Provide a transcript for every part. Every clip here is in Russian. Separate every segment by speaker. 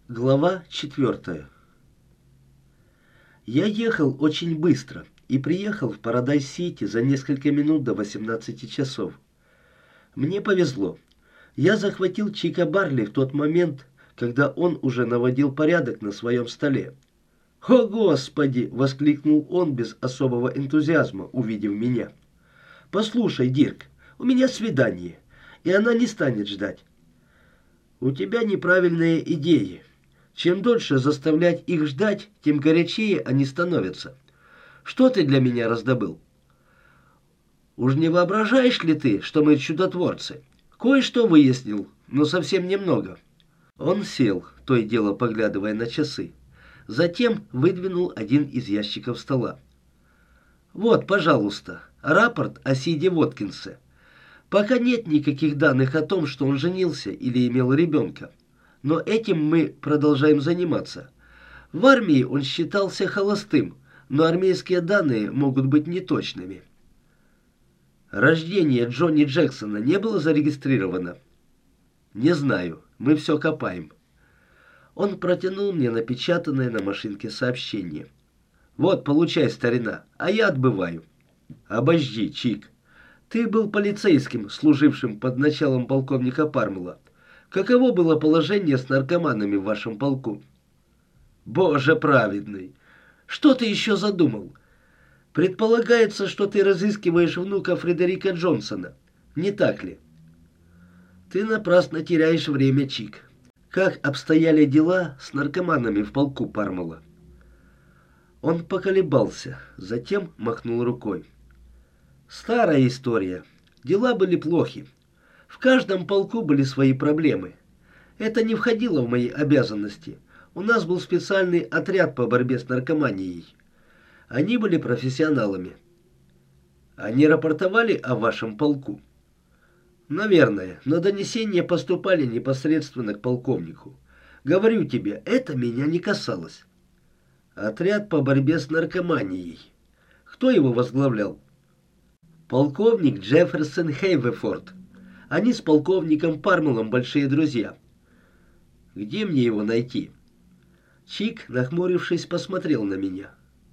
Speaker 1: Глава 4. Я ехал очень быстро и приехал в Парадайз-Сити за несколько минут до 18 часов. Мне повезло. Я захватил Чика Барли в тот момент, когда он уже наводил порядок на своем столе. «О, Господи!» — воскликнул он без особого энтузиазма, увидев меня. «Послушай, Дирк, у меня свидание, и она не станет ждать». «У тебя неправильные идеи. Чем дольше заставлять их ждать, тем горячее они становятся. Что ты для меня раздобыл? Уж не воображаешь ли ты, что мы чудотворцы? Кое-что выяснил, но совсем немного». Он сел, то и дело поглядывая на часы. Затем выдвинул один из ящиков стола. «Вот, пожалуйста, рапорт о Сиде Воткинсе. Пока нет никаких данных о том, что он женился или имел ребенка. Но этим мы продолжаем заниматься. В армии он считался холостым, но армейские данные могут быть неточными. Рождение Джонни Джексона не было зарегистрировано? Не знаю, мы все копаем. Он протянул мне напечатанное на машинке сообщение. Вот, получай, старина, а я отбываю. Обожди, Чик. Ты был полицейским, служившим под началом полковника Пармела. Каково было положение с наркоманами в вашем полку? Боже праведный! Что ты еще задумал? Предполагается, что ты разыскиваешь внука Фредерика Джонсона. Не так ли? Ты напрасно теряешь время, Чик. Как обстояли дела с наркоманами в полку Пармела? Он поколебался, затем махнул рукой. Старая история. Дела были плохи. В каждом полку были свои проблемы. Это не входило в мои обязанности. У нас был специальный отряд по борьбе с наркоманией. Они были профессионалами. Они рапортовали о вашем полку? Наверное, но донесения поступали непосредственно к полковнику. Говорю тебе, это меня не касалось. Отряд по борьбе с наркоманией. Кто его возглавлял? Полковник Джефферсон Хейвефорд. Они с полковником Пармелом большие друзья. Где мне его найти? Чик, нахмурившись, посмотрел на меня.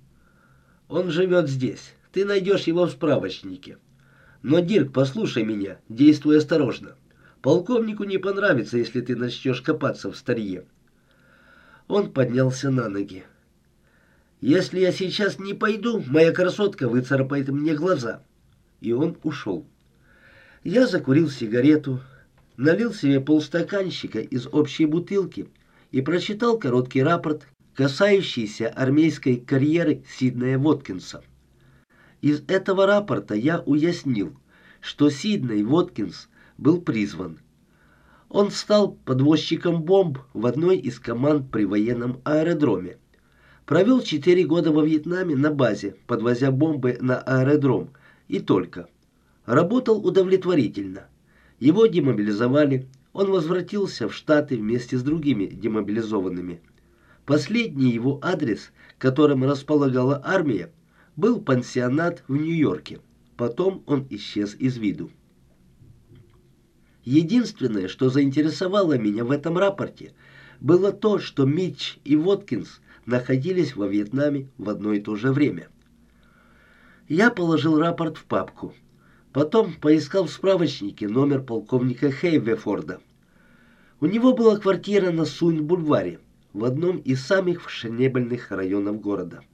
Speaker 1: Он живет здесь. Ты найдешь его в справочнике. Но, Дирк, послушай меня, действуй осторожно. Полковнику не понравится, если ты начнешь копаться в старье. Он поднялся на ноги. Если я сейчас не пойду, моя красотка выцарапает мне глаза. И он ушел. Я закурил сигарету, налил себе полстаканчика из общей бутылки и прочитал короткий рапорт, касающийся армейской карьеры Сиднея Воткинса. Из этого рапорта я уяснил, что Сидней Воткинс был призван. Он стал подвозчиком бомб в одной из команд при военном аэродроме. Провел 4 года во Вьетнаме на базе, подвозя бомбы на аэродром, и только. Работал удовлетворительно. Его демобилизовали, он возвратился в Штаты вместе с другими демобилизованными. Последний его адрес, которым располагала армия, был пансионат в Нью-Йорке. Потом он исчез из виду. Единственное, что заинтересовало меня в этом рапорте, было то, что Митч и Воткинс находились во Вьетнаме в одно и то же время. Я положил рапорт в папку. Потом поискал в справочнике номер полковника Хейвефорда. У него была квартира на Суин-бульваре, в одном из самых фешенебельных районов города.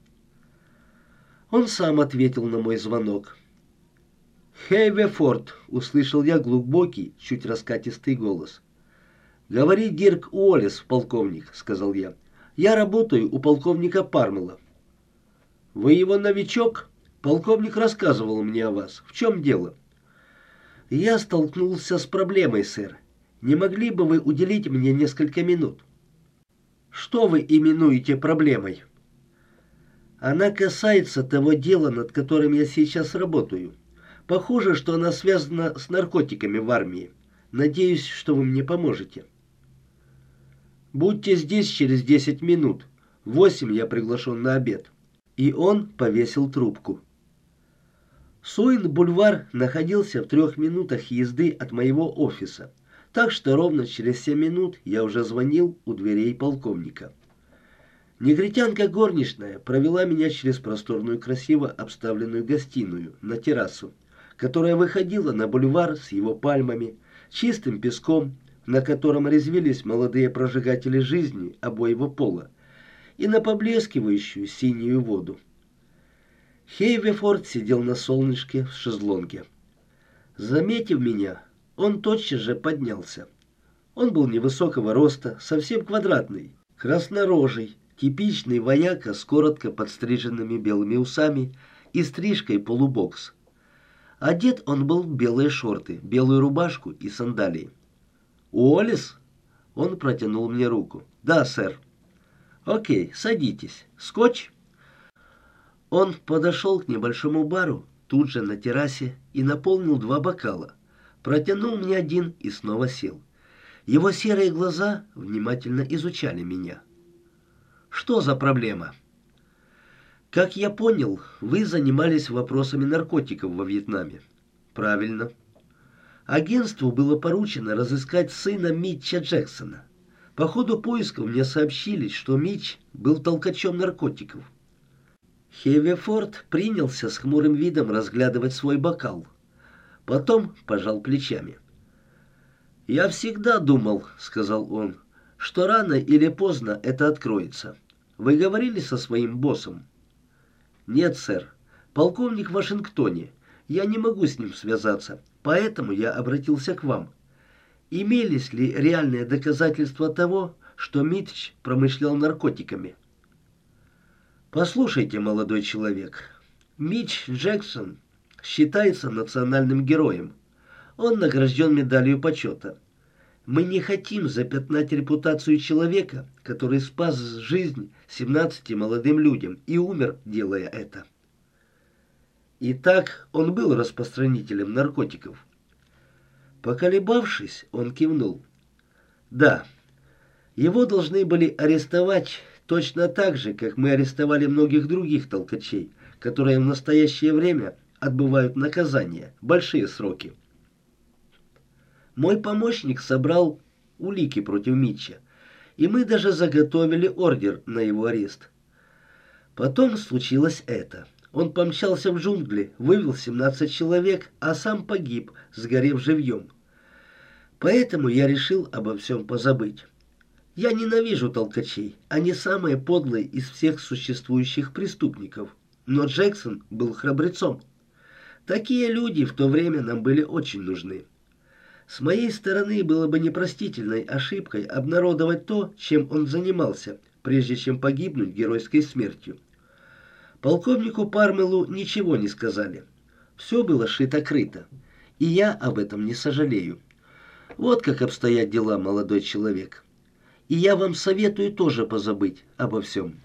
Speaker 1: Он сам ответил на мой звонок. «Хейвефорд», — услышал я глубокий, чуть раскатистый голос. «Говори Дирк Уоллес, полковник», — сказал я. «Я работаю у полковника Пармела». «Вы его новичок? Полковник рассказывал мне о вас. В чем дело?» «Я столкнулся с проблемой, сэр. Не могли бы вы уделить мне несколько минут?» «Что вы именуете проблемой?» «Она касается того дела, над которым я сейчас работаю. Похоже, что она связана с наркотиками в армии. Надеюсь, что вы мне поможете». «Будьте здесь через 10 минут. В 8 я приглашен на обед». И он повесил трубку. Суин-бульвар находился в 3 минутах езды от моего офиса. Так что ровно через 7 минут я уже звонил у дверей полковника. Негритянка горничная провела меня через просторную, красиво обставленную гостиную на террасу, которая выходила на бульвар с его пальмами, чистым песком, на котором резвились молодые прожигатели жизни обоего пола, и на поблескивающую синюю воду. Хейвефорд сидел на солнышке в шезлонге. Заметив меня, он тотчас же поднялся. Он был невысокого роста, совсем квадратный, краснорожий, типичный вояка с коротко подстриженными белыми усами и стрижкой полубокс. Одет он был в белые шорты, белую рубашку и сандалии. «Уоллес?» Он протянул мне руку. «Да, сэр». «Окей, садитесь. Скотч?» Он подошел к небольшому бару, тут же на террасе, и наполнил 2 бокала. Протянул мне один и снова сел. Его серые глаза внимательно изучали меня. «Что за проблема?» «Как я понял, вы занимались вопросами наркотиков во Вьетнаме». «Правильно. Агентству было поручено разыскать сына Митча Джексона. По ходу поисков мне сообщили, что Митч был толкачом наркотиков». Хейвефорд принялся с хмурым видом разглядывать свой бокал. Потом пожал плечами. «Я всегда думал, — сказал он, — что рано или поздно это откроется. Вы говорили со своим боссом?» «Нет, сэр. Полковник в Вашингтоне. Я не могу с ним связаться, поэтому я обратился к вам. Имелись ли реальные доказательства того, что Митч промышлял наркотиками?» «Послушайте, молодой человек, Митч Джексон считается национальным героем. Он награжден медалью почета. Мы не хотим запятнать репутацию человека, который спас жизнь 17 молодым людям и умер, делая это». Итак, он был распространителем наркотиков. Поколебавшись, он кивнул. «Да, его должны были арестовать точно так же, как мы арестовали многих других толкачей, которые в настоящее время отбывают наказание, большие сроки. Мой помощник собрал улики против Митча, и мы даже заготовили ордер на его арест. Потом случилось это. Он помчался в джунгли, вывел 17 человек, а сам погиб, сгорев живьем. Поэтому я решил обо всем позабыть. Я ненавижу толкачей, они самые подлые из всех существующих преступников. Но Джексон был храбрецом. Такие люди в то время нам были очень нужны. С моей стороны было бы непростительной ошибкой обнародовать то, чем он занимался, прежде чем погибнуть геройской смертью. Полковнику Пармелу ничего не сказали. Все было шито-крыто, и я об этом не сожалею. Вот как обстоят дела, молодой человек. И я вам советую тоже позабыть обо всем.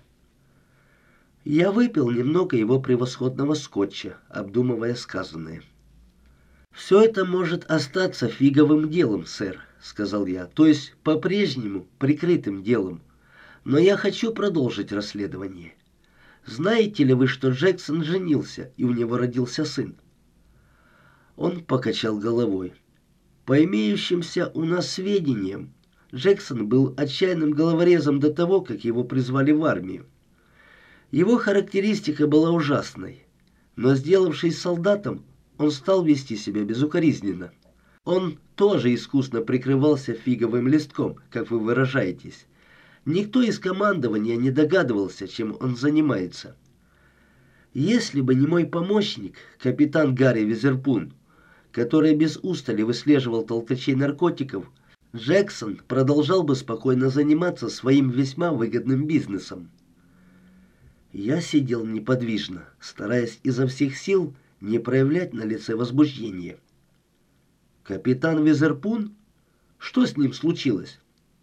Speaker 1: Я выпил немного его превосходного скотча, обдумывая сказанное. «Все это может остаться фиговым делом, сэр», — сказал я, — «то есть по-прежнему прикрытым делом. Но я хочу продолжить расследование. Знаете ли вы, что Джексон женился, и у него родился сын?» Он покачал головой. «По имеющимся у нас сведениям, Джексон был отчаянным головорезом до того, как его призвали в армию. Его характеристика была ужасной, но, сделавшись солдатом, он стал вести себя безукоризненно. Он тоже искусно прикрывался фиговым листком, как вы выражаетесь. Никто из командования не догадывался, чем он занимается. Если бы не мой помощник, капитан Гарри Визерпун, который без устали выслеживал толкачей наркотиков, Джексон продолжал бы спокойно заниматься своим весьма выгодным бизнесом». Я сидел неподвижно, стараясь изо всех сил не проявлять на лице возбуждения. «Капитан Визерпун? Что с ним случилось?»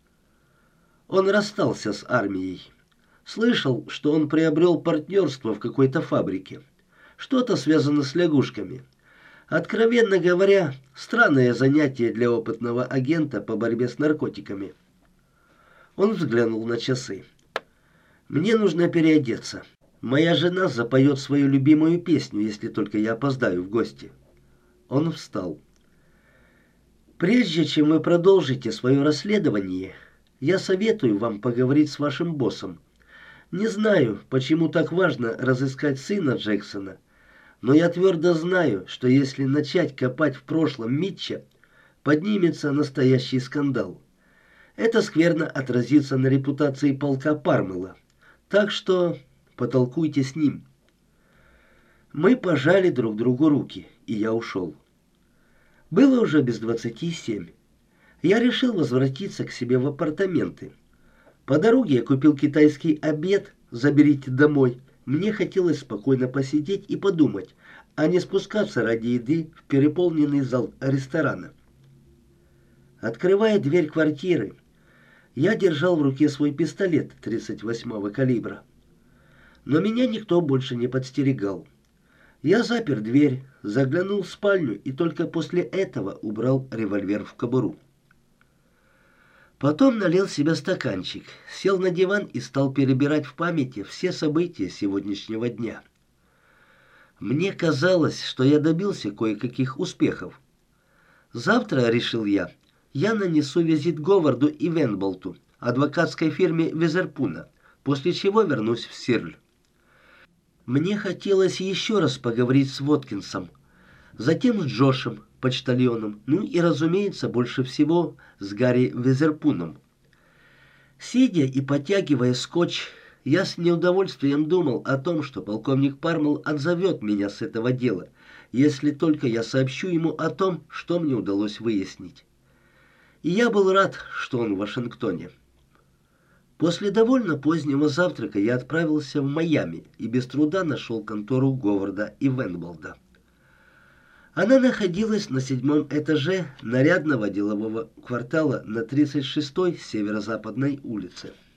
Speaker 1: «Он расстался с армией. Слышал, что он приобрел партнерство в какой-то фабрике. Что-то связано с лягушками. Откровенно говоря, странное занятие для опытного агента по борьбе с наркотиками». Он взглянул на часы. «Мне нужно переодеться. Моя жена запоет свою любимую песню, если только я опоздаю в гости». Он встал. Прежде чем вы продолжите свое расследование, я советую вам поговорить с вашим боссом. Не знаю, почему так важно разыскать сына Джексона, но я твердо знаю, что если начать копать в прошлом Митча, поднимется настоящий скандал. Это скверно отразится на репутации полка Пармела. Так что потолкуйте с ним. Мы пожали друг другу руки, и я ушел. Было уже без 27. Я решил возвратиться к себе в апартаменты. По дороге я купил китайский обед «Заберите домой». Мне хотелось спокойно посидеть и подумать, а не спускаться ради еды в переполненный зал ресторана. Открывая дверь квартиры, я держал в руке свой пистолет 38-го калибра. Но меня никто больше не подстерегал. Я запер дверь, заглянул в спальню и только после этого убрал револьвер в кобуру. Потом налил себе стаканчик, сел на диван и стал перебирать в памяти все события сегодняшнего дня. Мне казалось, что я добился кое-каких успехов. Завтра, решил я нанесу визит Говарду и Венболту, адвокатской фирме Визерпуна, после чего вернусь в Сирль. Мне хотелось еще раз поговорить с Воткинсом, затем с Джошем, почтальоном, ну и, разумеется, больше всего с Гарри Визерпуном. Сидя и потягивая скотч, я с неудовольствием думал о том, что полковник Пармел отзовет меня с этого дела, если только я сообщу ему о том, что мне удалось выяснить. И я был рад, что он в Вашингтоне. После довольно позднего завтрака я отправился в Майами и без труда нашел контору Говарда и Венболда. Она находилась на 7-м этаже нарядного делового квартала на 36-й северо-западной улице.